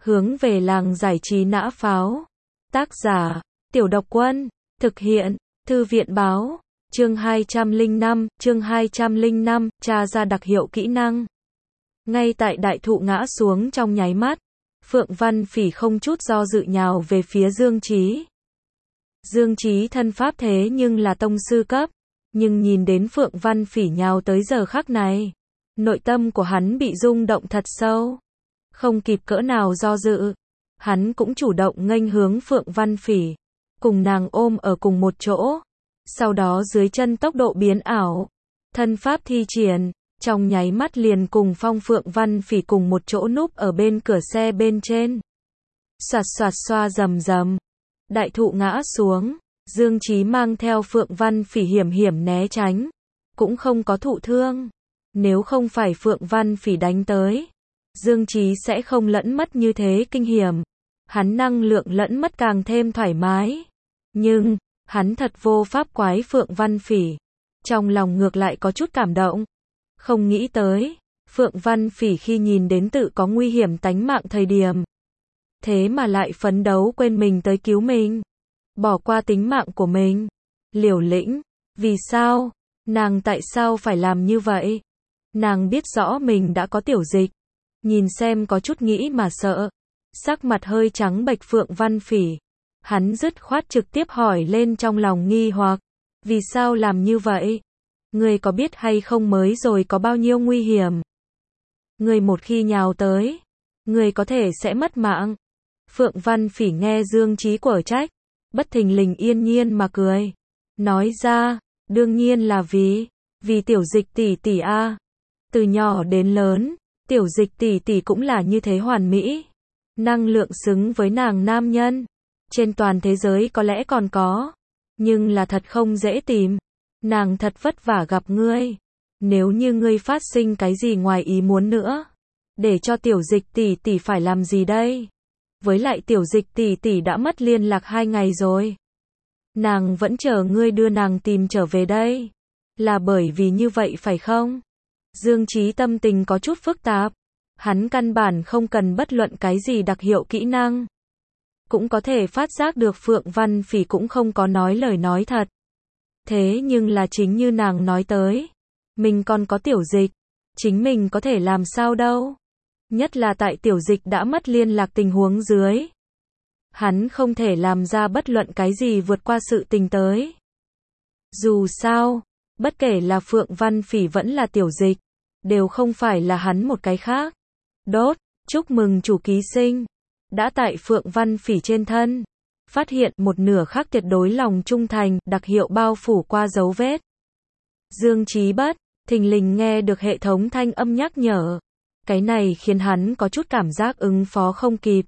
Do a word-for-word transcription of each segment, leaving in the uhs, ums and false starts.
Hướng về làng giải trí nã pháo. Tác giả, Tiểu Độc Quân. Thực hiện, Thư viện báo. Chương hai trăm lẻ năm, chương hai trăm lẻ năm, tra ra đặc hiệu kỹ năng. Ngay tại đại thụ ngã xuống trong nháy mắt, Phượng Văn Phỉ không chút do dự nhào về phía Dương Chí. Dương Chí thân pháp thế nhưng là tông sư cấp, nhưng nhìn đến Phượng Văn Phỉ nhào tới giờ khắc này, nội tâm của hắn bị rung động thật sâu. Không kịp cỡ nào do dự, hắn cũng chủ động nghênh hướng Phượng Văn Phỉ, cùng nàng ôm ở cùng một chỗ. Sau đó dưới chân tốc độ biến ảo, thân pháp thi triển, trong nháy mắt liền cùng Phong Phượng Văn Phỉ cùng một chỗ núp ở bên cửa xe bên trên. Xoạt xoạt xoa rầm rầm, đại thụ ngã xuống, Dương Chí mang theo Phượng Văn Phỉ hiểm hiểm né tránh, cũng không có thụ thương. Nếu không phải Phượng Văn Phỉ đánh tới, Dương Chí sẽ không lẫn mất như thế kinh hiểm. Hắn năng lượng lẫn mất càng thêm thoải mái. Nhưng, hắn thật vô pháp quái Phượng Văn Phỉ. Trong lòng ngược lại có chút cảm động. Không nghĩ tới, Phượng Văn Phỉ khi nhìn đến tự có nguy hiểm tánh mạng thời điểm, thế mà lại phấn đấu quên mình tới cứu mình. Bỏ qua tính mạng của mình. Liều lĩnh. Vì sao? Nàng tại sao phải làm như vậy? Nàng biết rõ mình đã có tiểu dịch. Nhìn xem có chút nghĩ mà sợ. Sắc mặt hơi trắng bệch Phượng Văn Phỉ. Hắn dứt khoát trực tiếp hỏi lên trong lòng nghi hoặc. Vì sao làm như vậy? Ngươi có biết hay không mới rồi có bao nhiêu nguy hiểm? Ngươi một khi nhào tới, ngươi có thể sẽ mất mạng. Phượng Văn Phỉ nghe Dương Chí quở trách, bất thình lình yên nhiên mà cười. Nói ra, đương nhiên là vì, vì tiểu dịch tỷ tỷ a. Từ nhỏ đến lớn, tiểu dịch tỷ tỷ cũng là như thế hoàn mỹ. Năng lượng xứng với nàng nam nhân. Trên toàn thế giới có lẽ còn có. Nhưng là thật không dễ tìm. Nàng thật vất vả gặp ngươi. Nếu như ngươi phát sinh cái gì ngoài ý muốn nữa, để cho tiểu dịch tỷ tỷ phải làm gì đây? Với lại tiểu dịch tỷ tỷ đã mất liên lạc hai ngày rồi. Nàng vẫn chờ ngươi đưa nàng tìm trở về đây. Là bởi vì như vậy phải không? Dương Chí tâm tình có chút phức tạp. Hắn căn bản không cần bất luận cái gì đặc hiệu kỹ năng. Cũng có thể phát giác được Phượng Văn Phỉ cũng không có nói lời nói thật. Thế nhưng là chính như nàng nói tới, mình còn có tiểu dịch, chính mình có thể làm sao đâu. Nhất là tại tiểu dịch đã mất liên lạc tình huống dưới. Hắn không thể làm ra bất luận cái gì vượt qua sự tình tới. Dù sao, bất kể là Phượng Văn Phỉ vẫn là tiểu dịch, đều không phải là hắn một cái khác. Đốt, chúc mừng chủ ký sinh. Đã tại Phượng Văn Phỉ trên thân, phát hiện một nửa khác tuyệt đối lòng trung thành, đặc hiệu bao phủ qua dấu vết. Dương Chí bất thình lình nghe được hệ thống thanh âm nhắc nhở. Cái này khiến hắn có chút cảm giác ứng phó không kịp.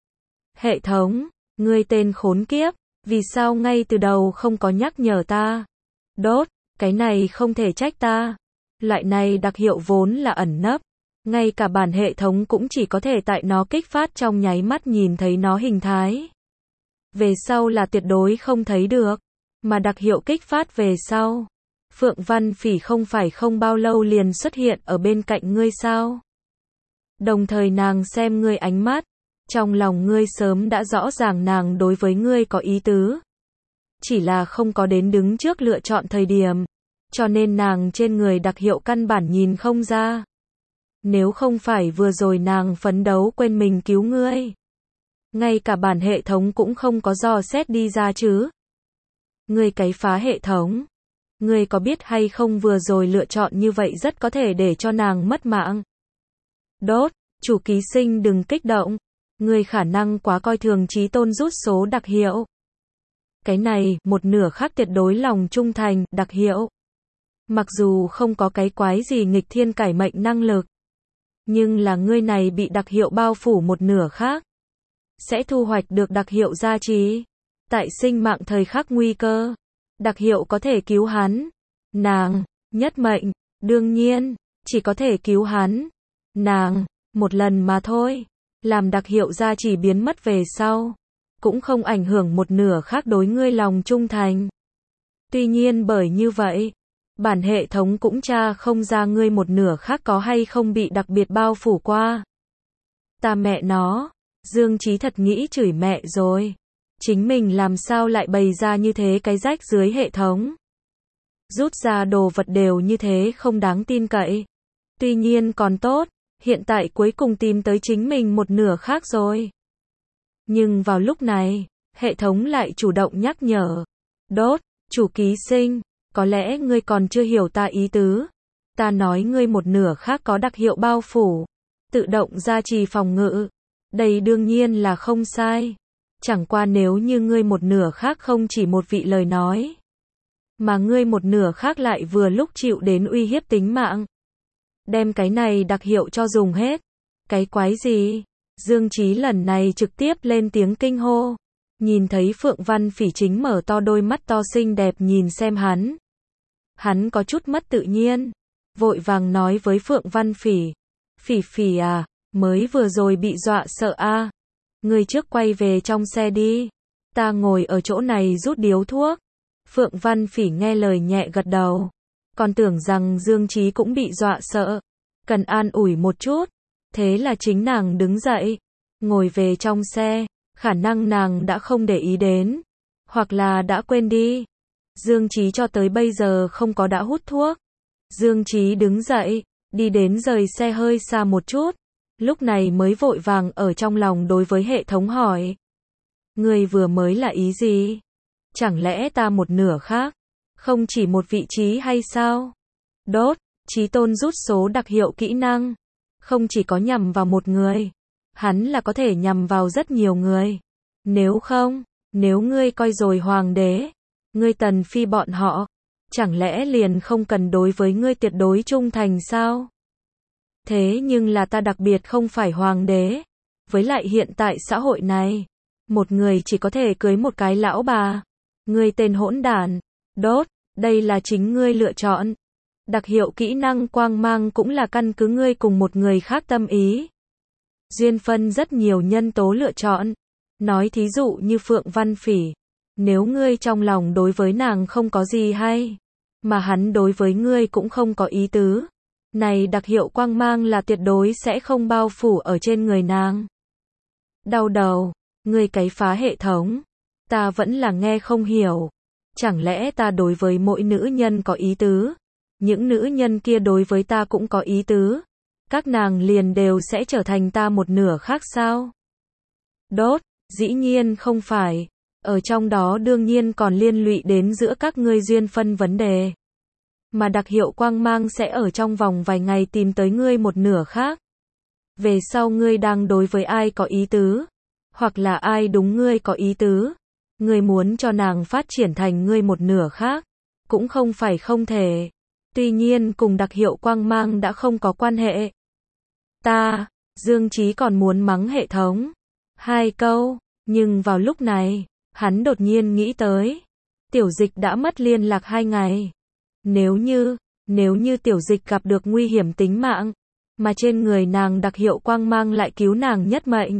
Hệ thống, ngươi tên khốn kiếp, vì sao ngay từ đầu không có nhắc nhở ta? Đốt, cái này không thể trách ta. Loại này đặc hiệu vốn là ẩn nấp. Ngay cả bản hệ thống cũng chỉ có thể tại nó kích phát trong nháy mắt nhìn thấy nó hình thái. Về sau là tuyệt đối không thấy được. Mà đặc hiệu kích phát về sau, Phượng Văn Phỉ không phải không bao lâu liền xuất hiện ở bên cạnh ngươi sao? Đồng thời nàng xem ngươi ánh mắt, trong lòng ngươi sớm đã rõ ràng nàng đối với ngươi có ý tứ. Chỉ là không có đến đứng trước lựa chọn thời điểm, cho nên nàng trên người đặc hiệu căn bản nhìn không ra. Nếu không phải vừa rồi nàng phấn đấu quên mình cứu ngươi, ngay cả bản hệ thống cũng không có dò xét đi ra chứ. Ngươi cái phá hệ thống. Ngươi có biết hay không vừa rồi lựa chọn như vậy rất có thể để cho nàng mất mạng. Đốt, chủ ký sinh đừng kích động. Ngươi khả năng quá coi thường chí tôn rút số đặc hiệu. Cái này, một nửa khác tuyệt đối lòng trung thành, đặc hiệu. Mặc dù không có cái quái gì nghịch thiên cải mệnh năng lực, nhưng là ngươi này bị đặc hiệu bao phủ một nửa khác, sẽ thu hoạch được đặc hiệu gia trì. Tại sinh mạng thời khắc nguy cơ, đặc hiệu có thể cứu hắn. Nàng, nhất mệnh, đương nhiên, chỉ có thể cứu hắn. Nàng, một lần mà thôi. Làm đặc hiệu gia trì biến mất về sau, cũng không ảnh hưởng một nửa khác đối ngươi lòng trung thành. Tuy nhiên bởi như vậy, bản hệ thống cũng tra không ra ngươi một nửa khác có hay không bị đặc biệt bao phủ qua. Ta mẹ nó, Dương Chí thật nghĩ chửi mẹ rồi. Chính mình làm sao lại bày ra như thế cái rách dưới hệ thống. Rút ra đồ vật đều như thế không đáng tin cậy. Tuy nhiên còn tốt, hiện tại cuối cùng tìm tới chính mình một nửa khác rồi. Nhưng vào lúc này, hệ thống lại chủ động nhắc nhở. Đốt, chủ ký sinh, có lẽ ngươi còn chưa hiểu ta ý tứ. Ta nói ngươi một nửa khác có đặc hiệu bao phủ, tự động gia trì phòng ngự. Đây đương nhiên là không sai. Chẳng qua nếu như ngươi một nửa khác không chỉ một vị lời nói, mà ngươi một nửa khác lại vừa lúc chịu đến uy hiếp tính mạng. Đem cái này đặc hiệu cho dùng hết. Cái quái gì? Dương Chí lần này trực tiếp lên tiếng kinh hô. Nhìn thấy Phượng Văn Phỉ chính mở to đôi mắt to xinh đẹp nhìn xem hắn. Hắn có chút mất tự nhiên. Vội vàng nói với Phượng Văn Phỉ. Phỉ Phỉ à, mới vừa rồi bị dọa sợ a à. Ngươi trước quay về trong xe đi. Ta ngồi ở chỗ này rút điếu thuốc. Phượng Văn Phỉ nghe lời nhẹ gật đầu. Còn tưởng rằng Dương Chí cũng bị dọa sợ. Cần an ủi một chút. Thế là chính nàng đứng dậy. Ngồi về trong xe. Khả năng nàng đã không để ý đến. Hoặc là đã quên đi. Dương Chí cho tới bây giờ không có đã hút thuốc. Dương Chí đứng dậy. Đi đến rời xe hơi xa một chút. Lúc này mới vội vàng ở trong lòng đối với hệ thống hỏi. Ngươi vừa mới là ý gì? Chẳng lẽ ta một nửa khác? Không chỉ một vị trí hay sao? Đốt, Chí Tôn rút số đặc hiệu kỹ năng. Không chỉ có nhằm vào một người. Hắn là có thể nhằm vào rất nhiều người. Nếu không, nếu ngươi coi rồi hoàng đế, ngươi Tần Phi bọn họ, chẳng lẽ liền không cần đối với ngươi tuyệt đối trung thành sao? Thế nhưng là ta đặc biệt không phải hoàng đế. Với lại hiện tại xã hội này, một người chỉ có thể cưới một cái lão bà. Ngươi tên hỗn đản. Đốt, đây là chính ngươi lựa chọn. Đặc hiệu kỹ năng quang mang cũng là căn cứ ngươi cùng một người khác tâm ý. Duyên phân rất nhiều nhân tố lựa chọn. Nói thí dụ như Phượng Văn Phỉ. Nếu ngươi trong lòng đối với nàng không có gì hay, mà hắn đối với ngươi cũng không có ý tứ, này đặc hiệu quang mang là tuyệt đối sẽ không bao phủ ở trên người nàng. Đau đầu, ngươi cái phá hệ thống. Ta vẫn là nghe không hiểu. Chẳng lẽ ta đối với mỗi nữ nhân có ý tứ? Những nữ nhân kia đối với ta cũng có ý tứ? Các nàng liền đều sẽ trở thành ta một nửa khác sao? Đốt, dĩ nhiên không phải. Ở trong đó đương nhiên còn liên lụy đến giữa các ngươi duyên phân vấn đề. Mà đặc hiệu quang mang sẽ ở trong vòng vài ngày tìm tới ngươi một nửa khác. Về sau ngươi đang đối với ai có ý tứ, hoặc là ai đúng ngươi có ý tứ, ngươi muốn cho nàng phát triển thành ngươi một nửa khác, cũng không phải không thể. Tuy nhiên cùng đặc hiệu quang mang đã không có quan hệ. Ta, Dương Chí còn muốn mắng hệ thống hai câu, nhưng vào lúc này, hắn đột nhiên nghĩ tới, Tiểu Dịch đã mất liên lạc hai ngày. Nếu như, nếu như Tiểu Dịch gặp được nguy hiểm tính mạng, mà trên người nàng đặc hiệu quang mang lại cứu nàng nhất mệnh.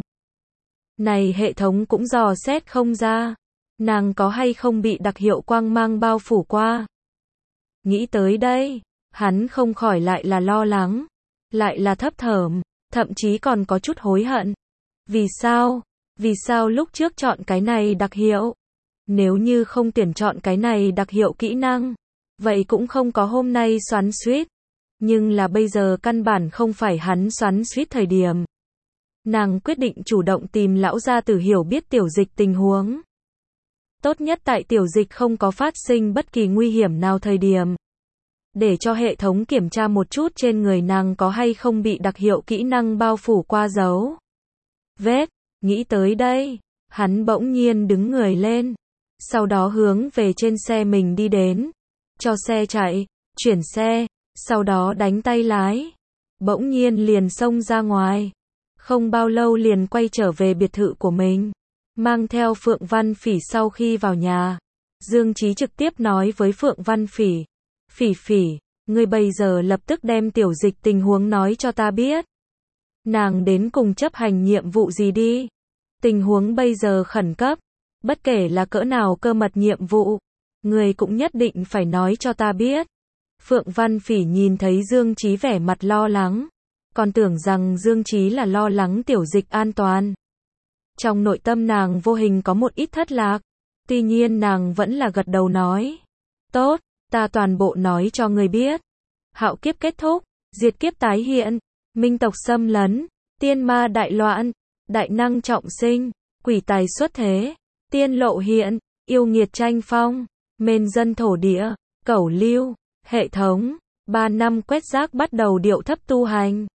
Này hệ thống cũng dò xét không ra, nàng có hay không bị đặc hiệu quang mang bao phủ qua. Nghĩ tới đây, hắn không khỏi lại là lo lắng, lại là thấp thởm, thậm chí còn có chút hối hận. Vì sao? Vì sao lúc trước chọn cái này đặc hiệu? Nếu như không tuyển chọn cái này đặc hiệu kỹ năng, vậy cũng không có hôm nay xoắn xuýt. Nhưng là bây giờ căn bản không phải hắn xoắn xuýt thời điểm. Nàng quyết định chủ động tìm lão gia tử hiểu biết Tiểu Dịch tình huống. Tốt nhất tại Tiểu Dịch không có phát sinh bất kỳ nguy hiểm nào thời điểm. Để cho hệ thống kiểm tra một chút trên người nàng có hay không bị đặc hiệu kỹ năng bao phủ qua dấu vết. Nghĩ tới đây, hắn bỗng nhiên đứng người lên. Sau đó hướng về trên xe mình đi đến. Cho xe chạy, chuyển xe, sau đó đánh tay lái. Bỗng nhiên liền xông ra ngoài. Không bao lâu liền quay trở về biệt thự của mình. Mang theo Phượng Văn Phỉ sau khi vào nhà. Dương Chí trực tiếp nói với Phượng Văn Phỉ. Phỉ Phỉ, ngươi bây giờ lập tức đem Tiểu Dịch tình huống nói cho ta biết. Nàng đến cùng chấp hành nhiệm vụ gì đi. Tình huống bây giờ khẩn cấp. Bất kể là cỡ nào cơ mật nhiệm vụ, ngươi cũng nhất định phải nói cho ta biết. Phượng Văn Phỉ nhìn thấy Dương Chí vẻ mặt lo lắng. Còn tưởng rằng Dương Chí là lo lắng Tiểu Dịch an toàn. Trong nội tâm nàng vô hình có một ít thất lạc. Tuy nhiên nàng vẫn là gật đầu nói. Tốt, ta toàn bộ nói cho ngươi biết. Hạo kiếp kết thúc, diệt kiếp tái hiện, minh tộc xâm lấn, tiên ma đại loạn, đại năng trọng sinh, quỷ tài xuất thế, tiên lộ hiện, yêu nghiệt tranh phong, mên dân thổ địa, cẩu lưu, hệ thống, ba năm quét rác bắt đầu điệu thấp tu hành.